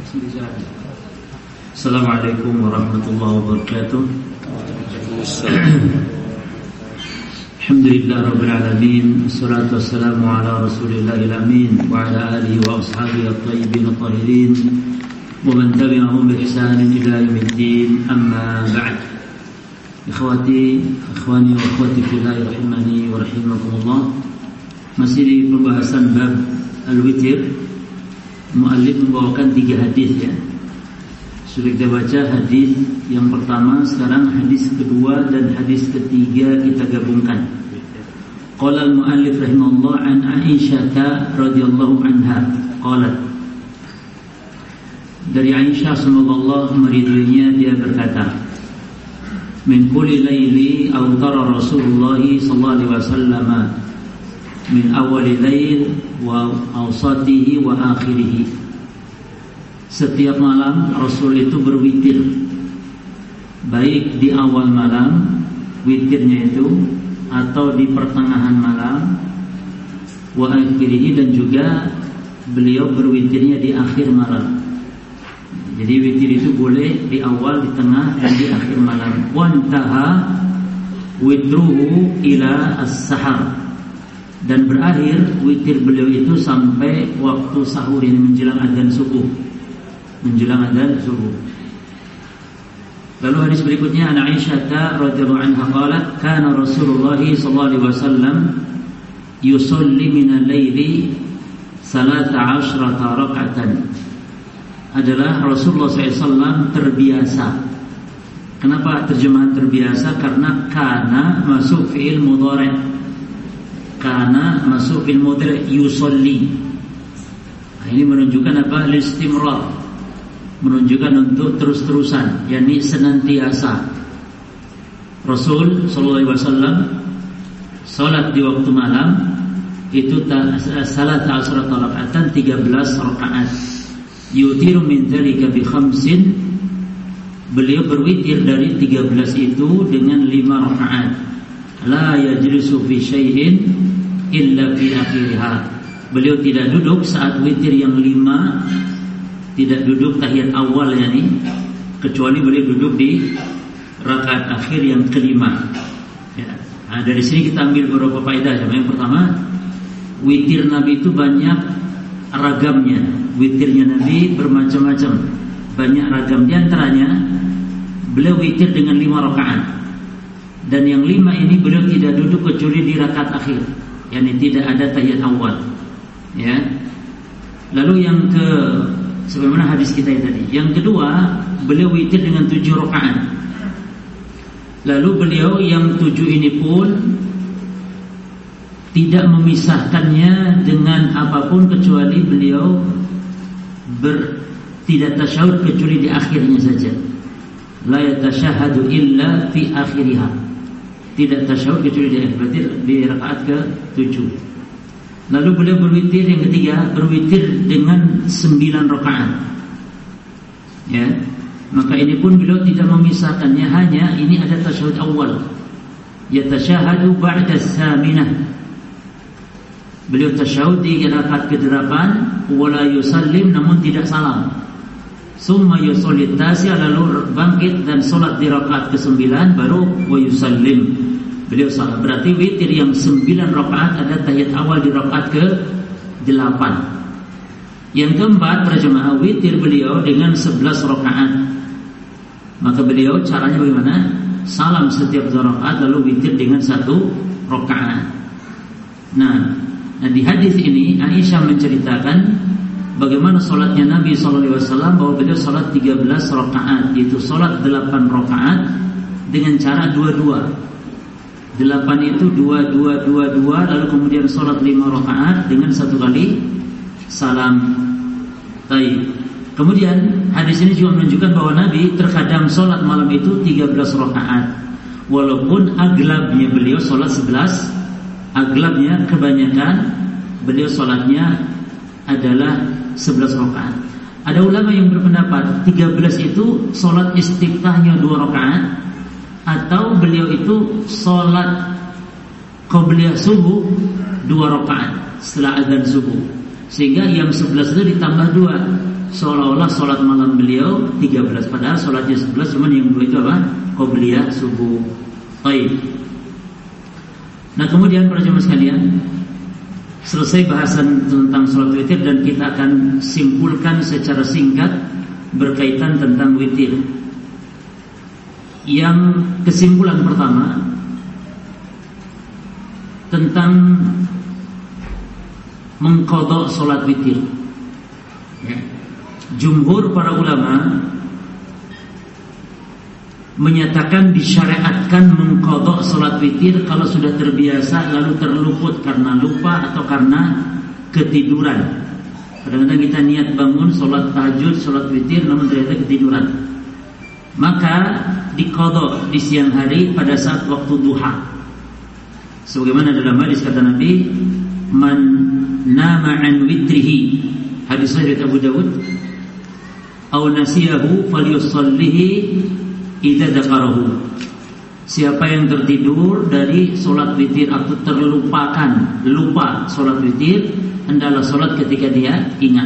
Assalamualaikum warahmatullahi wabarakatuh. Alhamdulillah rabbil alamin, wassalatu wassalamu ala rasulillahil amin wa ala alihi wa ashabihi at-tayyibin at-tahirin wa man tabi'ahum bi ihsanin ila yaumiddin, amma ba'd. Ikhwani wa akhwati fillah rahimani wa rahimakumullah. Masih di pembahasan bab al-witir. Muallif membawakan 3 hadis ya. Sudah kita baca hadis yang pertama, sekarang hadis kedua dan hadis ketiga kita gabungkan. Qala al-muallif rahimahullah an Aisyah radhiyallahu anha qalat. Dari Aisyah semoga Allah meridhoinya, dia berkata, min kulli laili awtara Rasulullah sallallahu alaihi wasallam min awali lail wa awsatihi wa akhirih. Setiap malam Rasul itu berwitir, baik di awal malam witirnya itu, atau di pertengahan malam, wa akhirih, dan juga beliau berwitirnya di akhir malam. Jadi witir itu boleh di awal, di tengah, dan di akhir malam. Wantaha witruhu ila as-sahar, dan berakhir witir beliau itu sampai waktu sahur, ini menjelang adzan subuh. Lalu hadis berikutnya, an Aisyah radhiyallahu anha qalat kana Rasulullah sallallahu alaihi wasallam yusalli min al-laili 13 rak'atan. Adalah Rasulullah SAW terbiasa. Kenapa terjemahan terbiasa? Karena kana masuk fi'il mudhari'. Kana masuk fi'il mudhari' yusalli. Nah, ini menunjukkan apa? Istimrar. Menunjukkan untuk terus-terusan, yakni senantiasa. Rasul sallallahu alaihi wasallam salat di waktu malam itu salat asrat raka'atan, 13 rakaat. Yutiru min dzalika bi 5. Beliau berwitir dari 13 itu dengan 5 rakaat. La yajlisu fi syai'in illa fi akhiriha. Beliau tidak duduk saat witir yang 5, tidak duduk tahiyat awal yakni, kecuali beliau duduk di rakaat akhir yang kelima. Ya. Nah, dari sini kita ambil beberapa faedah. Yang pertama, witir Nabi itu banyak ragamnya. Witirnya Nabi bermacam-macam, banyak ragam. Di antaranya beliau witir dengan 5 rakaat. Dan yang 5 ini beliau tidak duduk kecuali di rakaat akhir, yakni tidak ada tahiyat awal. Ya. Lalu yang sebagaimana hadis kita tadi. Yang kedua, beliau witir dengan 7 rakaat. Lalu beliau yang 7 ini pun tidak memisahkannya dengan apapun, kecuali beliau tidak tasyahud kecuali di akhirnya saja. La yatashahadu illa fi akhiriha. Tidak tasyahud kecuali di akhir, berarti di rakaat ke-7. Lalu beliau berwitir yang ketiga, berwitir dengan 9 rakaat. Ya. Maka ini pun beliau tidak memisahkannya, hanya ini ada tasyahud awal. Yatashahadu ba'da as-saminah. Beliau tasyahud di rakaat ke-8, wala yusallim, namun tidak salam. Summa yusalli at-tasi'ah, lalu bangkit dan salat di rakaat ke-9, baru wa yusallim. Beliau salat. Berarti witir yang 9 rakaat ada tahiyat awal di rakaat ke-8. Yang keempat, berjemaah witir beliau dengan 11 rakaat. Maka beliau caranya bagaimana? Salam setiap 2 rakaat, lalu witir dengan 1 rakaat. Nah, di hadis ini Aisyah menceritakan bagaimana salatnya Nabi SAW, bahwa beliau salat 13 rakaat, yaitu salat 8 rakaat dengan cara 2-2. 8 itu 2-2-2-2, lalu kemudian salat 5 rakaat dengan 1 kali salam. Baik. Kemudian hadis ini juga menunjukkan bahwa Nabi terkadang salat malam itu 13 rakaat. Walaupun aglabnya beliau salat 11, aglabnya kebanyakan beliau salatnya adalah 11 rakaat. Ada ulama yang berpendapat 13 itu salat istiftahnya 2 rakaat, atau beliau itu salat qabliyah subuh 2 rakaat setelah azan subuh, sehingga yang 11 itu ditambah 2. seolah-olah sholat malam beliau 13, padahal sholatnya 11, cuman yang 2 itu apa? Qobliyah subuh. Baik. Nah kemudian para jemaah sekalian, selesai bahasan tentang sholat witir dan kita akan simpulkan secara singkat berkaitan tentang witir. Yang kesimpulan pertama tentang mengqadha sholat witir. Jumhur para ulama menyatakan disyariatkan mengqadha sholat witir kalau sudah terbiasa lalu terluput karena lupa atau karena ketiduran. Kadang-kadang kita niat bangun sholat tahajud, sholat witir namun ternyata ketiduran. Maka diqadha di siang hari pada saat waktu duha. Sebagaimana dalam hadis kata Nabi, man nama an witrihi, hadis dari Abu Dawud, aw nasiyahu falyusallihi idza dzakarahu. Siapa yang tertidur dari sholat witir atau lupa sholat witir, hendaklah sholat ketika dia ingat.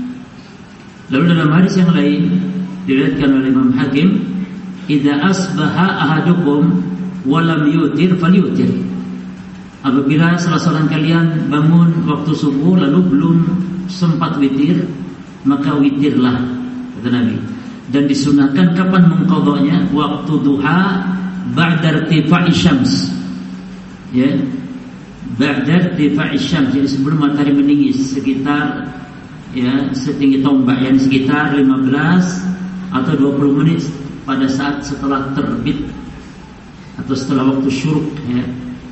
Lalu dalam hadis yang lain diriwayatkan oleh Imam Hakim, idza asbaha ahadukum wa lam yutir falyutir. Apabila salah seorang kalian bangun waktu subuh lalu belum sempat witir, maka witirlah, kata Nabi. Dan disunahkan kapan mengqadhanya? Waktu duha ba'da irtifa'i syams. Ya. Ba'da irtifa'i syams, jadi sebelum matahari meninggi, sekitar ya setinggi tombak, yang sekitar 15 atau 20 menit pada saat setelah terbit atau setelah waktu syuruk, ya.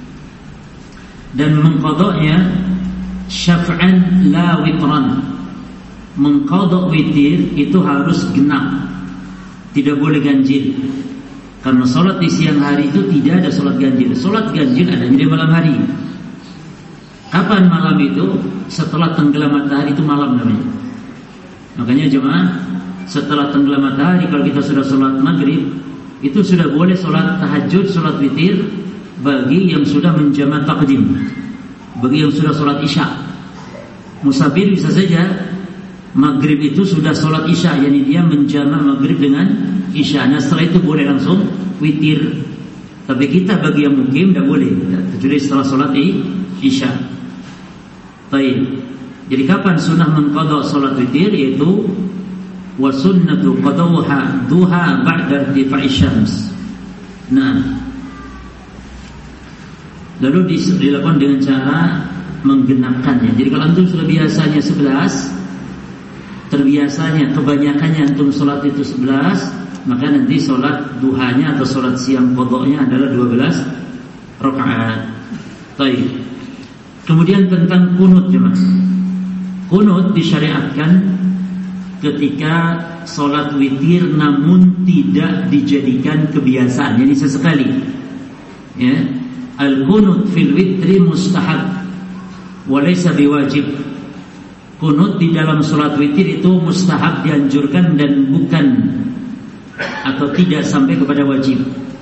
Dan mengqadhanya syaf'an la witran. Mengqadha witir itu harus genap, tidak boleh ganjil. Karena sholat di siang hari itu tidak ada sholat ganjil. Sholat ganjil adanya di malam hari. Kapan malam itu? Setelah tenggelam matahari, itu malam namanya. Makanya jemaah, setelah tenggelam matahari, kalau kita sudah sholat maghrib, itu sudah boleh sholat tahajud, sholat witir bagi yang sudah menjamak taqdim, bagi yang sudah sholat isya. Musafir bisa saja maghrib itu sudah sholat isya, yakni dia menjamak maghrib dengan isya. Nah setelah itu boleh langsung witir. Tapi kita bagi yang mukim tidak boleh, kecuali setelah sholat isya. Baik. Jadi kapan sunnah mengqadha sholat witir? Yaitu wa sunnatu qadawha duha ba'da irtifa'i syams. Nah, lalu dilakukan dengan cara menggenapkannya. Jadi kalau antum sudah biasanya 11, terbiasanya kebanyakannya antum sholat itu 11, maka nanti sholat duhanya atau sholat siang qadhanya adalah 12 rakaat. Baik. Kemudian tentang kunut, jemaah. Kunut disyariatkan ketika sholat witir namun tidak dijadikan kebiasaan, jadi sesekali. Ya. Al-kunut fil witri mustahab walaysa biwajib. Kunut di dalam sholat witir itu mustahab, dianjurkan dan bukan atau tidak sampai kepada wajib.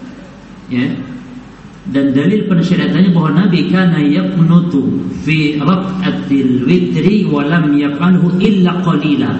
Ya. Dan dalil pensyariatannya bahwa Nabi kana yaqnutu fi rak'atil witri wa lam yaf'alhu illa qalila.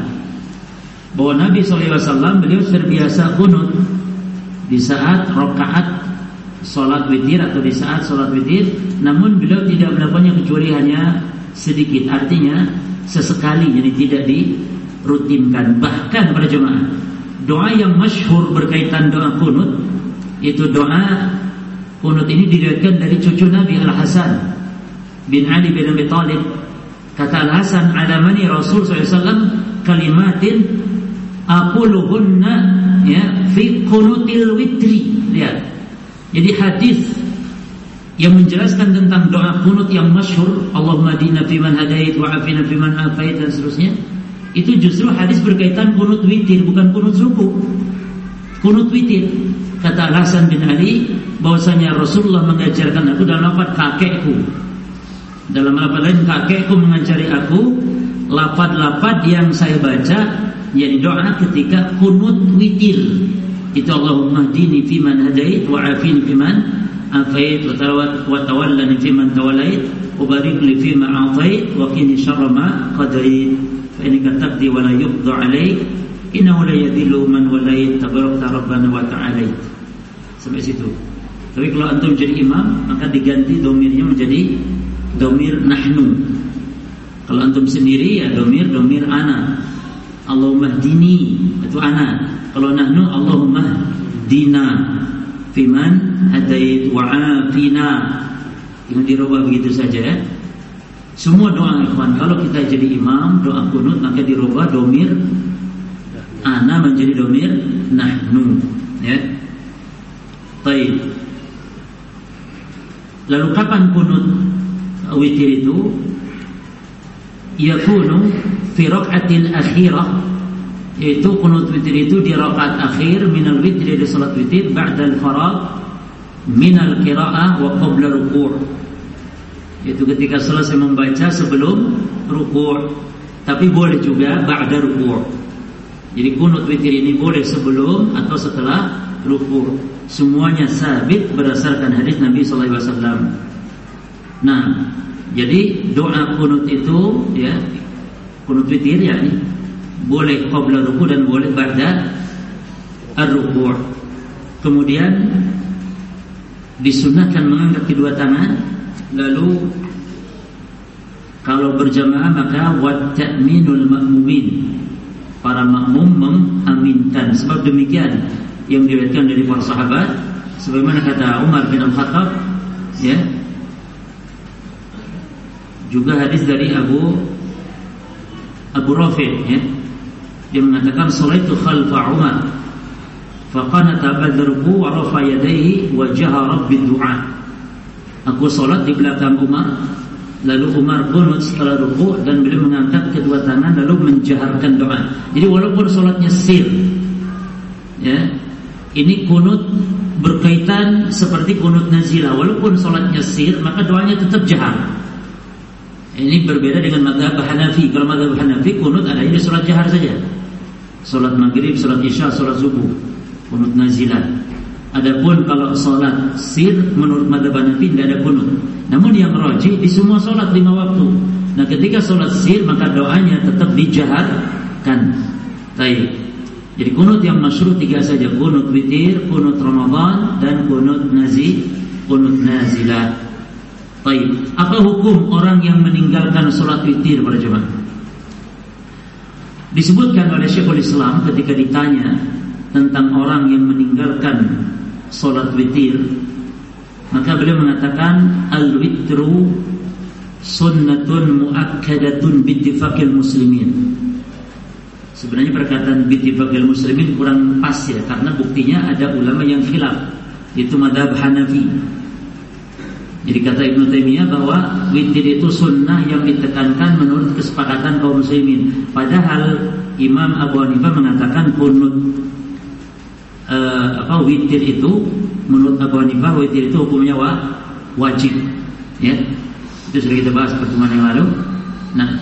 Bahwa Nabi SAW beliau terbiasa kunut di saat rakaat sholat witir atau di saat sholat witir, namun beliau tidak melakukannya kecuali hanya sedikit, artinya sesekali, jadi tidak dirutinkan. Bahkan para jemaah, doa yang masyhur berkaitan doa kunut, itu doa kunut ini diriwayatkan dari cucu Nabi Al-Hasan bin Ali bin Abi Thalib. Kata Al-Hasan, alamani Rasul SAW kalimatin aquluhunna ya fi kunutil witri. Lihat. Jadi hadis yang menjelaskan tentang doa kunut yang masyhur, Allahumma hadina fiman hadait wa afina fiman afait dan seterusnya, itu justru hadis berkaitan kunut witir, bukan kunut subuh. Kunut witir. Kata Hasan bin Ali bahwasanya Rasulullah mengajarkan aku dalam lafaz kakekku. Dalam lafaz lain, kakekku mengajari aku lafaz-lafaz yang saya baca, yakni doa ketika kunut witir. Itu Allahumma hdini fiman hadait wa afini fiman afait wa tawallani fiman tawallait wa barik li fima atait wa qini syarra ma qadait. fa innaka taqdi wa la yuqda 'alaik innahu la yadhillu man walait tabarakta rabbana wa ta'ala. Sampai situ. Tapi kalau antum jadi imam, maka diganti domirnya menjadi domir nahnu. Kalau antum sendiri ya domir ana. Allahumma hdini, itu ana. Kalau nahnu Allahumma hdina fiman hadait wa afina. Yang dirubah begitu saja ya. Semua doa ikhwan, kalau kita jadi imam, doa kunut maka dirubah domir ana menjadi domir nahnu ya. Baik. Lalu kapan kunut witir itu? Yakunu fi raq'atil akhirah, yaitu kunut witir itu di rakaat akhir minal witir, di salat witir, ba'da al-faragh minal qira'ah wa qabla ruku', yaitu ketika selesai membaca sebelum ruku', tapi boleh juga ba'da ruku'. Jadi kunut witir ini boleh sebelum atau setelah ruku'. Semuanya sabit berdasarkan hadis Nabi sallallahu alaihi wasallam. Nah, jadi doa kunut itu ya, kunut witir yakni boleh qabla ruku' dan boleh ba'da ar-ruku'. Kemudian disunahkan mengangkat kedua tangan, lalu kalau berjamaah maka wat ta'minul ma'mumin, para makmum mengaminkan. Sebab demikian yang diriwayatkan dari para sahabat, sebagaimana kata Umar bin Al-Khattab ya, juga hadis dari Abu Rafi' ya, dia mengatakan salaitu khalfa Umar faqanata badruhu wa rafa yadayhi wa jahara bid-du'a. Aku salat di belakang Umar, lalu Umar kunut setelah ruku' dan beliau mengangkat kedua tangan lalu menjaharkan doa. Jadi walaupun salatnya sir ya, ini kunut berkaitan seperti kunut nazilah. Walaupun salatnya sir, maka doanya tetap jahar. Ini berbeda dengan mazhab Hanafi. Kalau mazhab Hanafi kunut ada di salat jahar saja. Salat maghrib, salat isya, salat subuh, kunut nazilah. Adapun kalau salat sir menurut mazhab Hanafi tidak ada kunut. Namun yang rajih di semua salat 5 waktu. Nah, ketika salat sir maka doanya tetap dijaharkan. Baik. Jadi kunut yang masyhur 3 saja, kunut witir, kunut Ramadan dan kunut nazilah. Baik, apa hukum orang yang meninggalkan salat witir para jemaah? Disebutkan oleh Syekhul Islam ketika ditanya tentang orang yang meninggalkan salat witir, maka beliau mengatakan al-witru sunnatun muakkadatun bittifaqil muslimin. Sebenarnya perkataan bittifaqil muslimin kurang pas ya, karena buktinya ada ulama yang khilaf, itu mazhab Hanafi. Jadi kata Ibnu Taimiyah bahwa witir itu sunnah yang ditekankan menurut kesepakatan kaum muslimin. Padahal Imam Abu Hanifah mengatakan kunut witir itu, menurut Abu Hanifah witir itu hukumnya wajib. Ya, itu sudah kita bahas pertemuan yang lalu. Nah,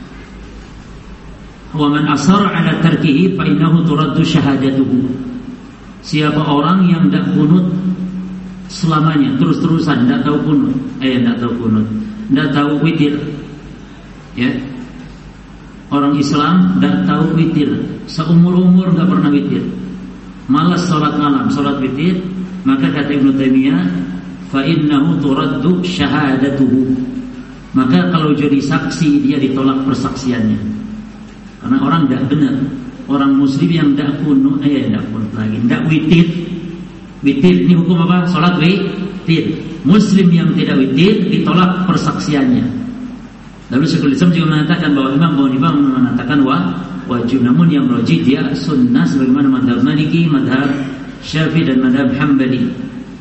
wa man asar ala tarkihi fa innahu turaddu syahadatuhu. Siapa orang yang tidak kunut selamanya, terus-terusan tidak tahu kunut, tidak tahu witir, ya, orang Islam tidak tahu witir, seumur-umur tidak pernah witir, malas salat malam, salat witir, maka kata Ibnu Taimiyah, fa innahu turaddu syahadatuhu. Maka kalau jadi saksi dia ditolak persaksiannya, karena orang tidak benar. Orang muslim yang tidak kunut, tidak witir. Witir ini hukum apa? Salat witir. Muslim yang tidak witir ditolak persaksiannya. Lalu Syekhul Islam juga mengatakan bahwa Imam Abu Hanifah mengatakan wajib, namun yang rajih dia sunnah sebagaimana mazhab Maliki, mazhab Syafi'i dan mazhab Hambali.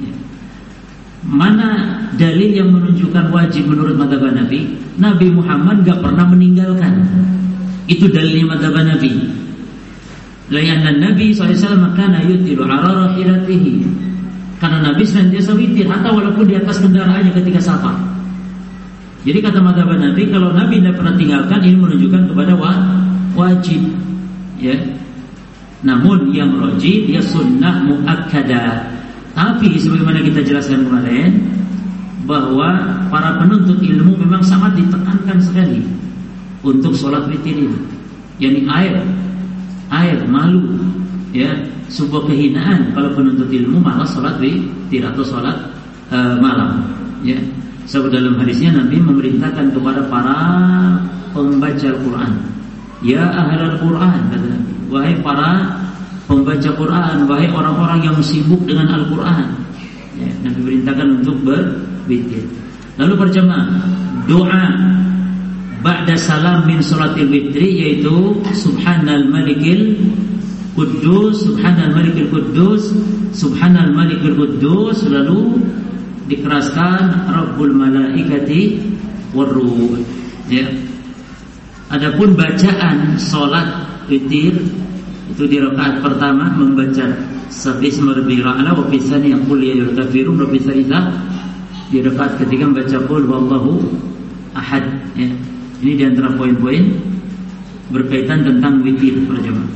Mana dalil yang menunjukkan wajib menurut mazhab Hanafi? Nabi Muhammad enggak pernah meninggalkan. Itu dalilnya mazhab Hanafi. Layanna Nabi SAW kana yutiru ala rahilatihi. Karena Nabi senantiasa witir, hatta walaupun di atas kendaraannya ketika safar. Jadi kata mazhab Nabi, kalau Nabi tidak pernah tinggalkan, ini menunjukkan kepada wajib. Ya. Namun yang rajih dia sunnah muakkadah. Tapi sebagaimana kita jelaskan kemarin, bahwa para penuntut ilmu memang sangat ditekankan sekali untuk sholat witir ini. yakni air malu, ya, sebuah kehinaan kalau penuntut ilmu malah salat witir atau salat malam, ya. Sebab dalam hadisnya Nabi memerintahkan kepada para pembaca Quran, ya ahlul Quran, kata Nabi, wahai para pembaca Quran, wahai orang-orang yang sibuk dengan Al-Quran, ya, Nabi perintahkan untuk berwitir. Lalu berjamaah doa ba'da salam min salatil witri, yaitu subhanal malikil Quddus, subhanal malikil Quddus, subhanal malikil Quddus, lalu dikeraskan Rabbul malaikati warruh, ya. Adapun bacaan salat witir itu di rakaat pertama membaca sabbihisma rabbiyal a'la, wa fi tsaniyah qul ya ayyuhal kafirun, wa fi tsalitsah di rakaat ketiga membaca qul huwallahu ahad, ya. Ini di antara poin-poin berkaitan tentang witir para jemaah.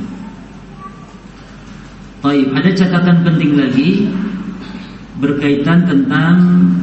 Baik, ada catatan penting lagi berkaitan tentang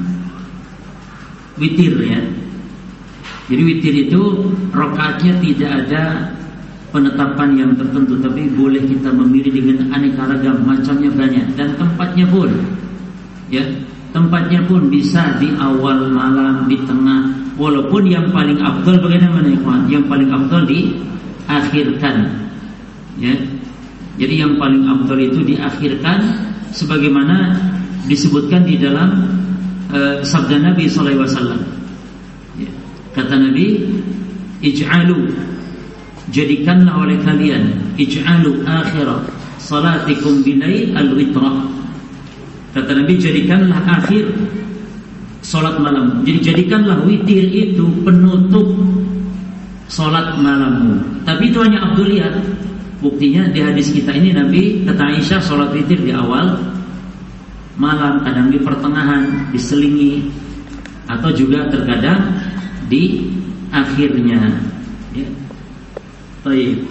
witir, ya. Jadi witir itu rakaatnya tidak ada penetapan yang tertentu, tapi boleh kita memilih dengan aneka ragam, macamnya banyak, dan tempatnya pun, ya, tempatnya pun bisa di awal malam, di tengah, walaupun yang paling afdal bagaimana ikhwan? Yang paling afdal diakhirkan, ya. Jadi yang paling afdal itu diakhirkan, sebagaimana disebutkan di dalam sabda Nabi sallallahu alaihi wasallam. Ya. Kata Nabi, ij'alu, jadikanlah oleh kalian, ij'alu akhirah salatikum bilail al-witrah. Kata Nabi, jadikanlah akhir salat malam. Jadi jadikanlah witir itu penutup salat malammu. Tapi itu hanya afdaliyah. Buktinya di hadis kita ini Nabi kata Aisyah salat witir di awal malam, kadang di pertengahan, diselingi, atau juga terkadang di akhirnya, ya. Baik.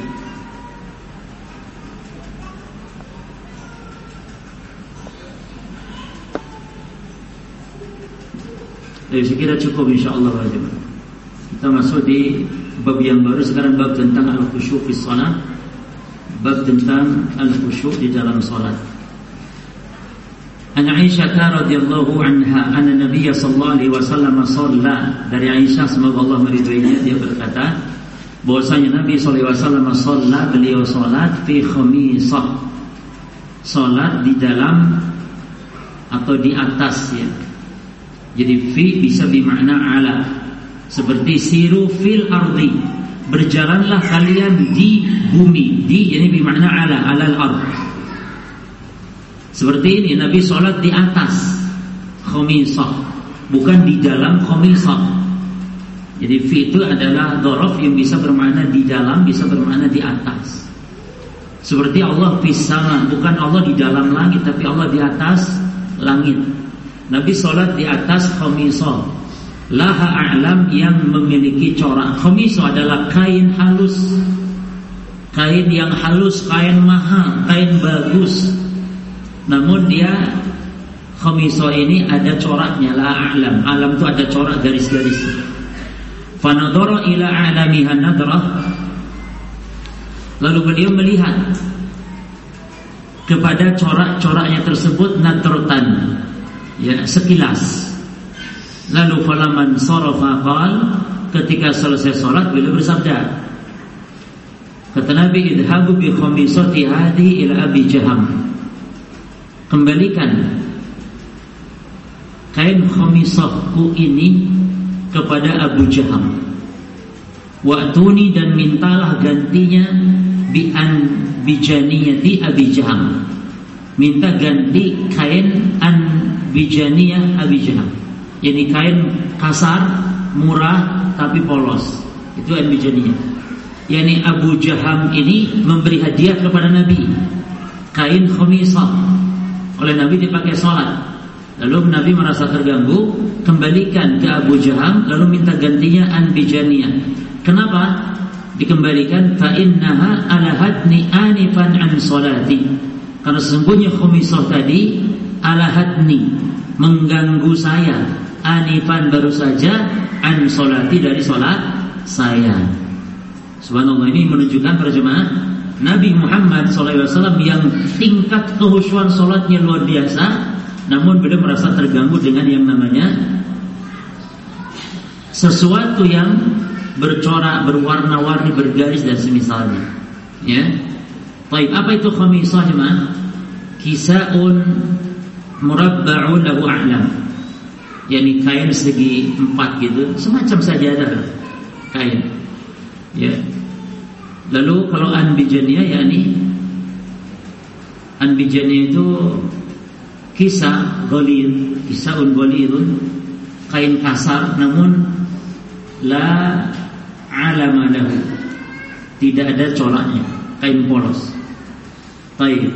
Jadi saya kira cukup insyaallah. Kita masuk di bab yang baru sekarang, bab tentang al-khusyuk fi shalah, bab tentang al-khusyuk di dalam salat. An Aisyah radhiyallahu anha anna Nabiy sallallahu alaihi wasallam shalla, dari Aisyah semoga Allah meridhoinya, dia berkata bahwasanya Nabi sallallahu alaihi wasallam shalla, beliau salat fi khamisah, salat di dalam atau di atas, ya. Jadi fi bisa bermakna ala, seperti siru fil ardi, berjalanlah kalian di bumi, di ini bermakna ala, alal ard. Seperti ini Nabi sholat di atas khamisah, bukan di dalam khamisah. Jadi fi itu adalah dhorof yang bisa bermakna di dalam, bisa bermakna di atas. Seperti Allah fis sama, bukan Allah di dalam langit, tapi Allah di atas langit. Nabi sholat di atas khamisah, laha a'lam, yang memiliki corak. Khamisah adalah kain halus, kain yang halus, kain mahal, kain bagus. Namun dia khamisah ini ada coraknya, la a'lam. Alam itu ada corak garis-garis. Fanadhara ila a'lamiha nadrah, lalu beliau melihat kepada corak-coraknya tersebut nadratan, ya, sekilas. Lalu falaman sarafa qal, ketika selesai salat beliau bersabda, kata Nabi, idhabu bi khamisati hadhi ila Abi Jaham, kembalikan kain khamisahku ini kepada Abu Jaham. Wa'tuni, dan mintalah gantinya bijaniyati Abi Jaham, minta ganti kain bijaniyah Abi Jaham, yani kain kasar, murah tapi polos, itu bijaniyah. Yani Abu Jaham ini memberi hadiah kepada Nabi kain khamisah, oleh Nabi dipakai sholat. Lalu Nabi merasa terganggu, kembalikan ke Abu Jaham, lalu minta gantinya bijaniyah. Kenapa dikembalikan? Fa innaha alahatni anifan an sholati, karena sesungguhnya khamisah tadi alahatni, mengganggu saya, anifan baru saja, an sholati dari sholat saya. Subhanallah, ini menunjukkan para jemaah Nabi Muhammad SAW yang tingkat kehusyuan sholatnya luar biasa, namun beliau merasa terganggu dengan yang namanya sesuatu yang bercorak, berwarna-warni, bergaris dan semisalnya. Ya. Baik, apa itu khamisah jemaah? Kisaun murabba'un lahu a'lam. Yani kain segi 4 gitu, semacam sajadah kain. Ya. Lalu kalau anbijaniyah, yakni anbijaniyah itu kisah ghalid, kisaun ghalidun, kain kasar namun la alama lahu, tidak ada coraknya, kain polos. Baik,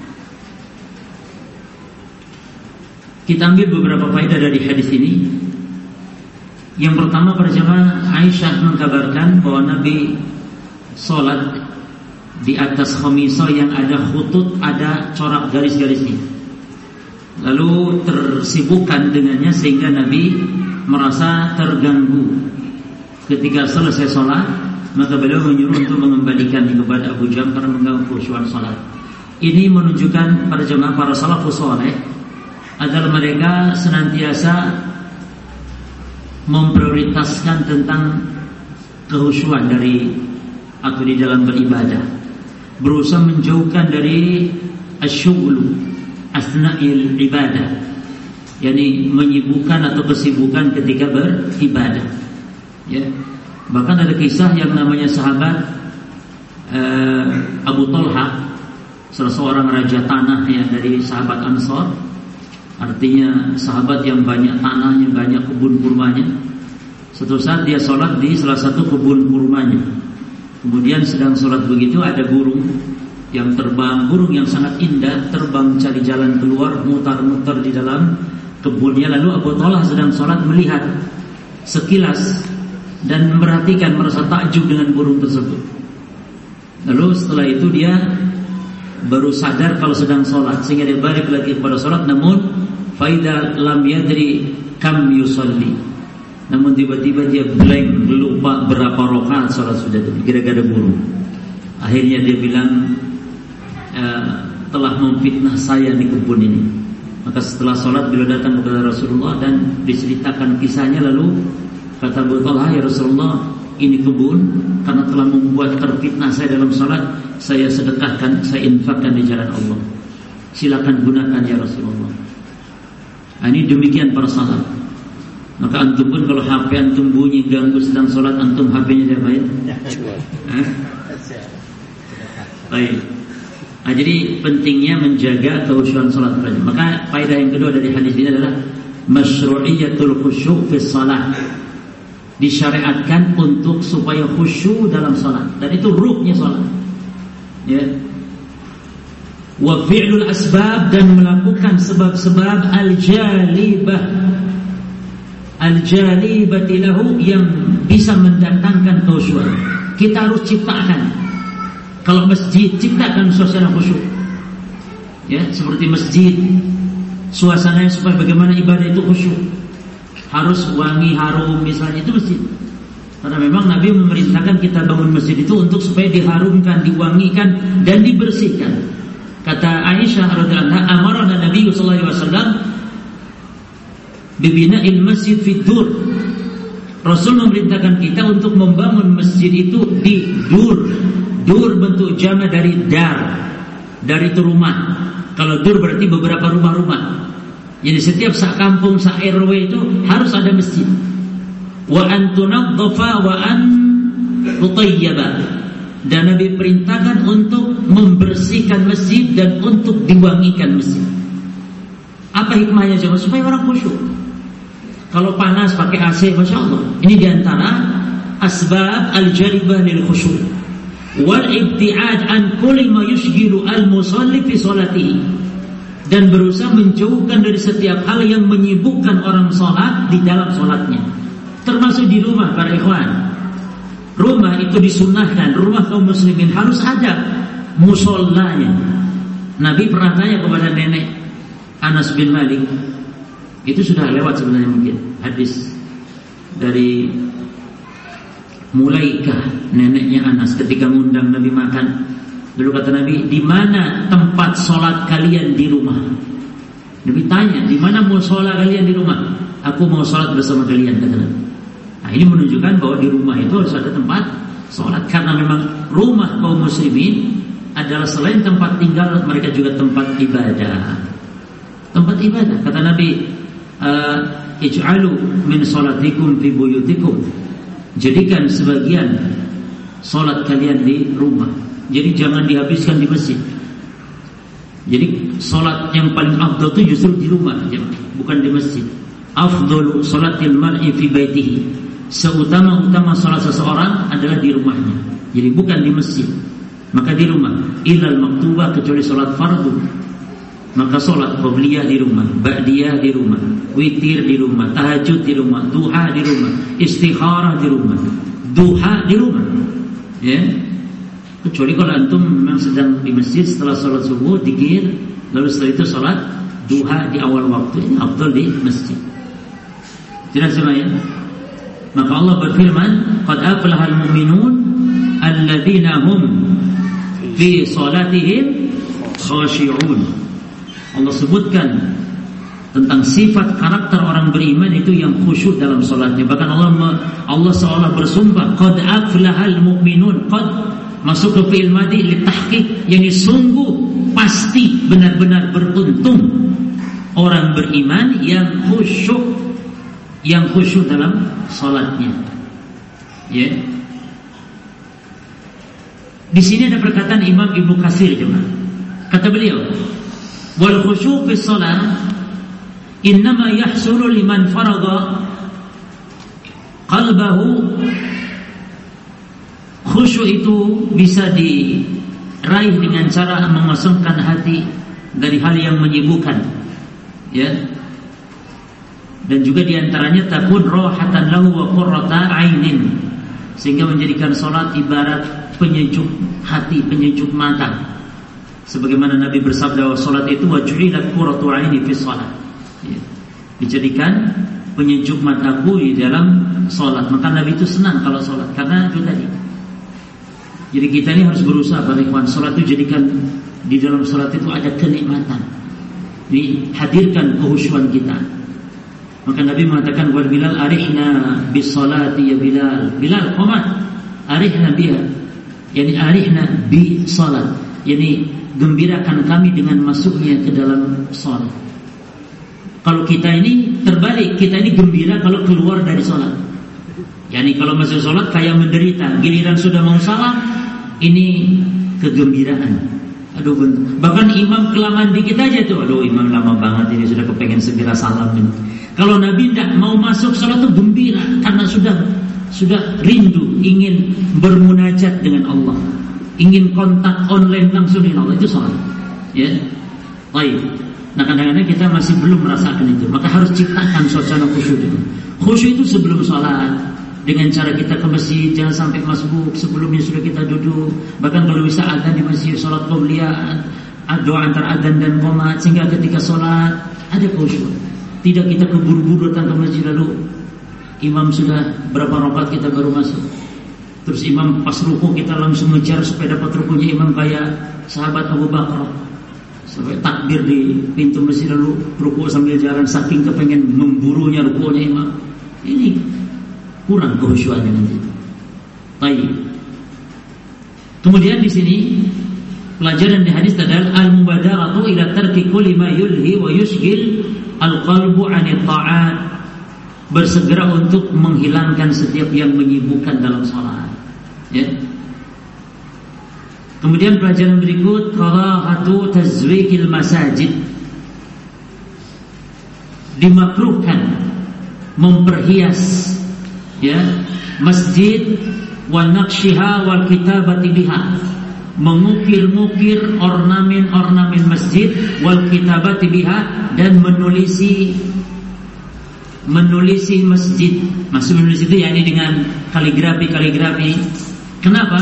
kita ambil beberapa faedah dari hadis ini. Yang pertama, para jemaah, Aisyah mengkabarkan bahwa Nabi sholat di atas khamisah yang ada khutut, ada corak garis-garisnya. Lalu tersibukkan dengannya sehingga Nabi merasa terganggu. Ketika selesai sholat, maka beliau menyuruh untuk mengembalikan kepada Abu Jam karena mengganggu khusyuan sholat. Ini menunjukkan para jemaah, para salafus saleh adalah mereka senantiasa memprioritaskan tentang kehusyuan dari atau di dalam beribadah, berusaha menjauhkan dari asyghulu asna'il ibadah, yakni menyibukkan atau kesibukan ketika beribadah. Ya. Bahkan ada kisah yang namanya sahabat Abu Talha, salah seorang raja tanah ya dari sahabat Ansor, artinya sahabat yang banyak tanahnya, banyak kebun kurmanya. Suatu saat dia sholat di salah satu kebun kurmanya. Kemudian sedang sholat begitu, ada burung yang terbang, burung yang sangat indah, terbang cari jalan keluar, mutar-mutar di dalam kebunnya. Lalu Abu Talha sedang sholat melihat sekilas dan memperhatikan, merasa takjub dengan burung tersebut. Lalu setelah itu dia baru sadar kalau sedang sholat, sehingga dia balik lagi kepada sholat. Namun faida lam yadri kam yusalli, namun tiba-tiba dia blank, lupa berapa rakaat sholat sudah gara-gara burung. Akhirnya dia bilang, telah memfitnah saya di kebun ini. Maka setelah sholat beliau datang kepada Rasulullah dan diceritakan kisahnya. Lalu kata Abu Talha, ya Rasulullah, ini kebun karena telah membuat terfitnah saya dalam sholat, saya sedekahkan, saya infakkan di jalan Allah. Silakan gunakan ya Rasulullah. Ini demikian para salaf. Maka antum pun kalau HP antum bunyi ganggu sedang sholat, antum HP-nya diapain? Baik. Nah, jadi pentingnya menjaga khusyuan sholat. Maka faedah yang kedua dari hadis ini adalah masyru'iyatul khusyuk fi shalah. Disyariatkan untuk supaya khusyuk dalam sholat, dan itu ruhnya sholat. Ya. Wa fi'lul asbab, dan melakukan sebab-sebab al-jalibati lahu, yang bisa mendatangkan khusyuk. Kita harus ciptakan. Kalau masjid, ciptakan suasana khusyuk. Ya, seperti masjid, suasananya supaya bagaimana ibadah itu khusyuk. Harus wangi, harum misalnya, itu masjid. Karena memang Nabi memerintahkan kita bangun masjid itu untuk supaya diharumkan, diwangikan dan dibersihkan. Kata Aisyah radhiyallahu anha, amarana Nabi sallallahu alaihi wasallam bibina'il masjid fid dur. Rasul memerintahkan kita untuk membangun masjid itu di dur. Dur bentuk jama dari dar. Dar itu rumah. Kalau dur berarti beberapa rumah-rumah. Jadi setiap sak kampung, sak RW itu harus ada masjid. Wa an tunaddafa wa an tutayyaba. Dan Nabi perintahkan untuk membersihkan masjid dan untuk diwangikan masjid. Apa hikmahnya jemaah? Supaya orang khusyuk. Kalau panas pakai AC, Masya Allah. Ini diantara asbab al-jalibah lil khusyuk. Wal ibti'ad an kulli ma yushghilu al-musalli fi salatihi. Dan berusaha menjauhkan dari setiap hal yang menyibukkan orang sholat di dalam sholatnya. Termasuk di rumah para ikhwan. Rumah itu disunnahkan, rumah kaum muslimin harus ada mushollanya. Nabi pernah tanya kepada nenek Anas bin Malik. Itu sudah lewat sebenarnya mungkin hadis dari Mulaikah neneknya Anas ketika mengundang Nabi makan? Lalu kata Nabi, di mana tempat sholat kalian di rumah? Nabi tanya, di mana mau sholat kalian di rumah? Aku mau sholat bersama kalian, kata Nabi. Nah, ini menunjukkan bahwa di rumah itu harus ada tempat sholat, karena memang rumah kaum muslimin adalah selain tempat tinggal, mereka juga tempat ibadah. Tempat ibadah. Kata Nabi, ij'alu min sholatikum fi buyutikum. Jadikan sebagian sholat kalian di rumah. Jadi jangan dihabiskan di masjid. Jadi sholat yang paling afdal itu justru di rumah, bukan di masjid. Afdalu sholatil mar'i fi baitihi. Seutama-utama sholat seseorang adalah di rumahnya. Jadi bukan di masjid. Maka di rumah. Ilal maktubah, kecuali sholat fardu. Maka sholat qobliyah di rumah, ba'diyah di rumah, witir di rumah, tahajud di rumah, duha di rumah, istikharah di rumah, duha di rumah. Ya. Kecuali kalau antum memang sedang di masjid setelah sholat subuh, dikir, lalu setelah itu sholat duha di awal waktu. Ini afdal di masjid. Jelas semuanya? Maka Allah berfirman, qad aflahal mu'minun alladzina hum fi salatihim khashi'un. Allah sebutkan tentang sifat karakter orang beriman itu yang khusyuk dalam solatnya. Bahkan Allah seolah bersumpah, qad aflahal mu'minun. Qad masuk ke fi'il madhi li tahqiq, yakni sungguh pasti benar-benar beruntung orang beriman yang khusyuk dalam solatnya. Ya. Di sini ada perkataan Imam Ibnu Katsir, jemaah. Kata beliau, wal khusyuk fi shalah innama yahsulu liman farada qalbahu. Khusyuk itu bisa diraih dengan cara mengosongkan hati dari hal yang menyibukkan, ya. Dan juga diantaranya takun rohatan lahu wa qurrata ainin, sehingga menjadikan salat ibarat penyejuk hati, penyejuk mata. Sebagaimana Nabi bersabda, salat itu wajulat qurratu aini fi shalah. Ya. Dijadikan penyejuk mataku di dalam salat. Maka Nabi itu senang kalau salat, karena itu tadi. Jadi kita ini harus berusaha, para ikhwan, salat itu jadikan di dalam salat itu ada kenikmatan. Dihadirkan kehusyuan kita. Maka Nabi mengatakan, wal Bilal arihna bis salati ya Bilal. Bilal, qomat, arihna biha. Yani arihna bi salat. Yani gembirakan kami dengan masuknya ke dalam salat. Kalau kita ini terbalik, kita ini gembira kalau keluar dari salat. Yani kalau masuk salat kayak menderita, giliran sudah mau salam, ini kegembiraan. Aduh, bahkan imam kelamaan dikit aja tuh, aduh imam lama banget ini, sudah kepengen segera salam ini. Kalau Nabi tidak mau masuk salat itu gembira karena sudah rindu ingin bermunajat dengan Allah, ingin kontak online langsung dengan Allah, itu salat. Ya, baik. Nah, kadang-kadang kita masih belum merasakan itu, maka harus ciptakan suasana khusyuk itu. Khusyuk itu sebelum salat, dengan cara kita ke masjid, jangan sampai masbuk, sebelumnya sudah kita duduk. Bahkan kalau bisa adzan di masjid, salat qobliyah, doa antara adzan dan qomat, sehingga ketika salat ada khusyuk. Tidak kita keburu-buru datang ke masjid, lalu imam sudah berapa rakaat kita baru masuk. Terus imam pas ruku kita langsung ngejar supaya dapat rukunya imam, kayak sahabat Abu Bakar. Sampai takbir di pintu masjid lalu ruku sambil jalan, saking kepengen memburunya rukunya imam. Ini kurang khusyuannya nanti. Baik. Kemudian di sini pelajaran di hadis adalah al-mubadaratu ila tarki kulli ma yulhi wa yushghil al-qalbu 'anil ta'at. Bersegera untuk menghilangkan setiap yang menyibukkan dalam salat. Ya. Kemudian pelajaran berikut, karahatu tazwikil masajid. Dimakruhkan memperhias, ya, masjid wa naqshiha wal kitabati biha, mengukir-ngukir ornamen-ornamen masjid, wal kitabati biha, dan menulisi masjid. Maksud menulis itu yakni dengan kaligrafi. Kenapa?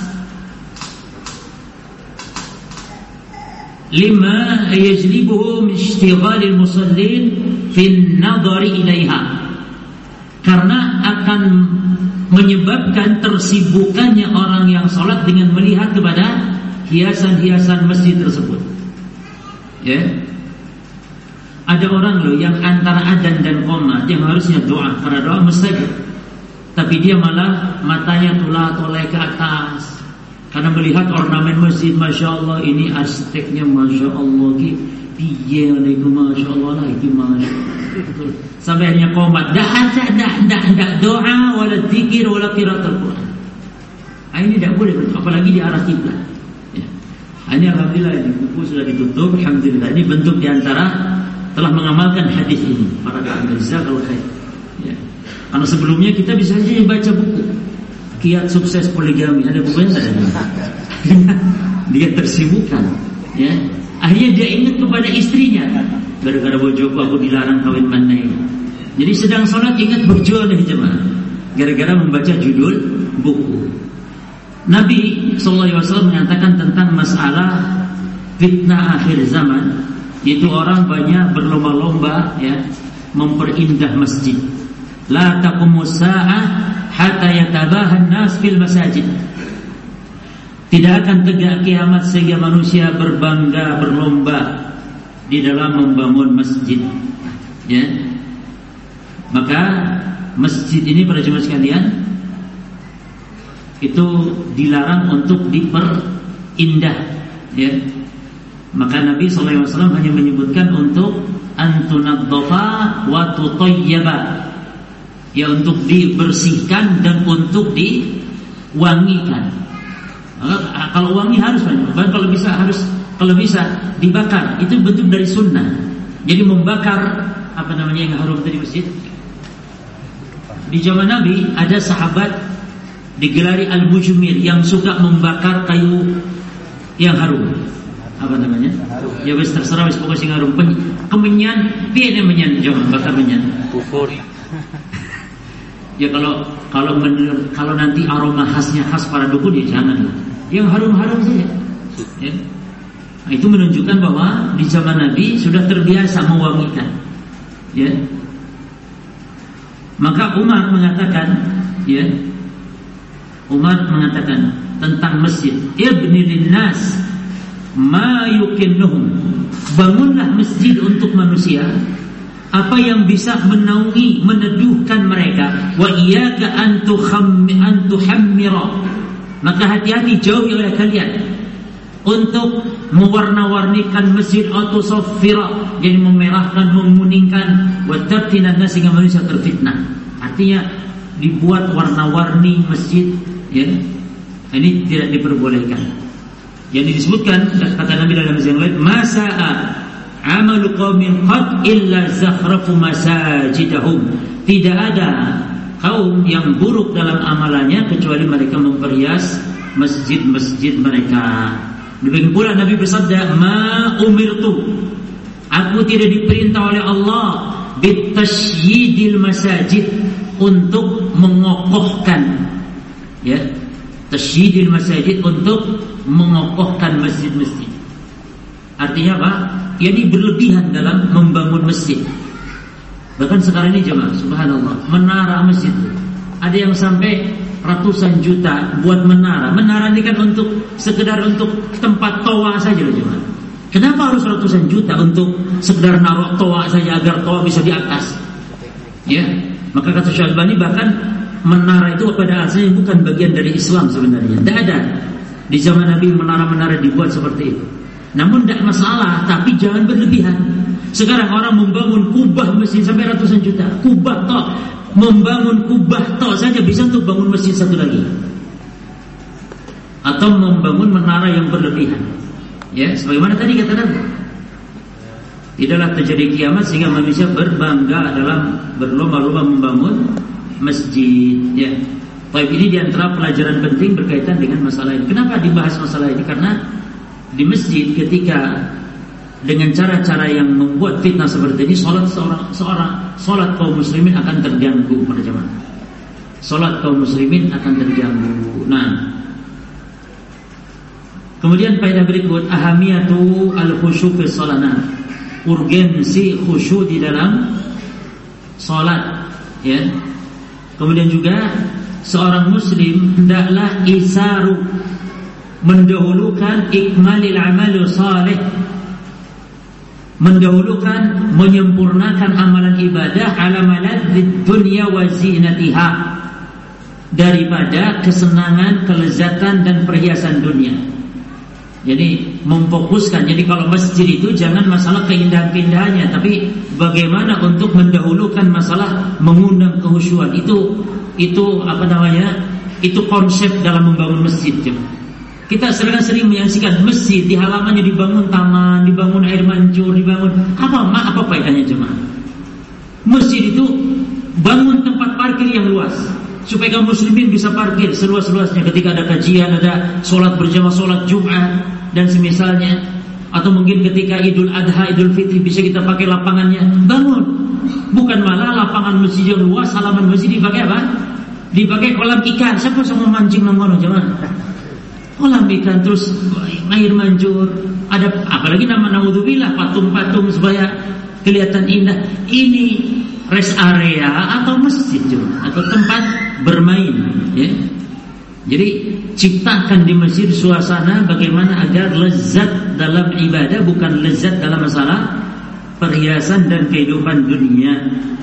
Lima yajlibuhu min ishtighalil musallin fi an-nadhari ilaiha, karena akan menyebabkan tersibukannya orang yang sholat dengan melihat kepada hiasan-hiasan masjid tersebut. Ya, ada orang loh yang antara adzan dan qomat yang harusnya doa, para doa mustajab, tapi dia malah matanya toleh ke atas karena melihat ornamen masjid. Masya Allah, ini arsiteknya Masya Allah, piye Masya Allah lah, itu Masya Allah. Sampai hanya qomat, dah doa, wala dzikir, wala qiraatul Quran. Ini tidak boleh, apalagi di arah kiblat. Ya. Ini alhamdulillah, ini buku sudah ditutup, alhamdulillah. Ini bentuk diantara telah mengamalkan hadis ini. Para jazakallahu khair. Ya. Karena sebelumnya kita bisa saja baca buku Kiat Sukses Poligami, ada bukunya tidak? Dia tersibukkan, ya. Akhirnya dia ingat kepada istrinya, gara-gara bojoku aku dilarang kawin manai. Jadi sedang sholat ingat berjual nih jemaah, gara-gara membaca judul buku. Nabi SAW menyatakan tentang masalah fitnah akhir zaman, yaitu orang banyak berlomba-lomba, ya, memperindah masjid. La taqumus sa'ah hatta yatabahan nas fil masajid. Tidak akan tegak kiamat sehingga manusia berbangga, berlomba di dalam membangun masjid. Ya. Maka masjid ini para jemaah sekalian itu dilarang untuk diperindah. Ya. Maka Nabi SAW hanya menyebutkan untuk antunadzafa wa tutayyaba. Ya, untuk dibersihkan dan untuk diwangikan. Kalau wangi harus banyak, bahkan kalau bisa dibakar. Itu bentuk dari sunnah. Jadi membakar yang harum tadi masjid. Di zaman Nabi ada sahabat digelari al-mujmir yang suka membakar kayu yang harum. Ya wis terserah, wis pokoknya sing harum. Kemenyan, piye menyan jangan bakar menyan. Kufur. Ya kalau nanti aroma khasnya khas para dukun, ya janganlah. Yang harum-harum saja. Ya. Nah, itu menunjukkan bahwa di zaman Nabi sudah terbiasa mewangikan. Ya. Maka Umar mengatakan tentang masjid, ibni linnas ma yukinnuhum. Bangunlah masjid untuk manusia apa yang bisa menaungi, meneduhkan mereka. Wa iyyaka an tuhammira. Maka hati-hati, jauhi oleh kalian untuk mewarna-warnikan masjid atau saffira, jadi memerahkan, menguningkan, wa tabtinan nas, sehingga manusia terfitnah. Artinya dibuat warna-warni masjid, ya. Ini tidak diperbolehkan. Yang disebutkan kata Nabi dalam hadis yang lain, masa'a amalu qaumin qad illa zakhrafu masajidahum. Tidak ada kaum yang buruk dalam amalannya kecuali mereka memperhias masjid-masjid mereka. Demikian pula Nabi bersabda, ma umirtu, aku tidak diperintah oleh Allah bitasyyidil masajid, untuk mengokohkan, ya, tasyyidil masajid, untuk mengokohkan masjid-masjid. Artinya apa? Yani berlebihan dalam membangun masjid. Bahkan sekarang ini jemaah, subhanallah, menara masjid ada yang sampai ratusan juta buat menara. Menara ini kan untuk sekedar untuk tempat toa saja loh jemaah. Kenapa harus ratusan juta untuk sekedar naruh toa saja agar toa bisa di atas? Ya, maka kata Syekh Albani, bahkan menara itu pada asalnya bukan bagian dari Islam sebenarnya. Tidak ada di zaman Nabi menara-menara dibuat seperti itu. Namun tidak masalah, tapi jangan berlebihan. Sekarang orang membangun kubah masjid sampai ratusan juta. Kubah tok, membangun kubah tok saja bisa untuk bangun masjid satu lagi. Atau membangun menara yang berlebihan. Ya, sebagaimana tadi kata Nabi, tidaklah terjadi kiamat sehingga manusia berbangga dalam berlomba-lomba membangun masjid. Ya, baik, ini diantara pelajaran penting berkaitan dengan masalah ini. Kenapa dibahas masalah ini? Karena di masjid ketika dengan cara-cara yang membuat fitnah seperti ini, solat kaum muslimin akan terganggu pada jemaah. Solat kaum muslimin akan terganggu. Nah, kemudian faedah berikut, ahamiyatu al-khusyu' fi shalah. Urgensi khusyuk di dalam solat, ya. Kemudian juga seorang muslim hendaklah isaru, mendahulukan ikmalil amalu salih, mendahulukan menyempurnakan amalan ibadah ala maladzid dunya wa zinatiha, daripada kesenangan, kelezatan dan perhiasan dunia. Jadi memfokuskan. Jadi kalau masjid itu jangan masalah keindahan-keindahannya, tapi bagaimana untuk mendahulukan masalah mengundang kehusyuan. Itu apa namanya? Itu konsep dalam membangun masjid. Kita sering menyaksikan masjid di halamannya dibangun taman, dibangun air mancur, dibangun apa faedahnya jemaah? Masjid itu bangun tempat parkir yang luas supaya kaum muslimin bisa parkir seluas-luasnya ketika ada kajian, ada sholat berjamaah, sholat Jumat dan semisalnya, atau mungkin ketika Idul Adha, Idul Fitri bisa kita pakai lapangannya. Bangun, bukan malah lapangan masjid yang luas, halaman masjid dipakai apa? Dipakai kolam ikan. Siapa yang mau mancing nongol jemaah? Kolam ikan, terus air mancur, ada apalagi nama naudzubillah patung-patung supaya kelihatan indah. Ini rest area atau masjid juga, atau tempat bermain, ya. Jadi ciptakan di masjid suasana bagaimana agar lezat dalam ibadah, bukan lezat dalam masalah perhiasan dan kehidupan dunia.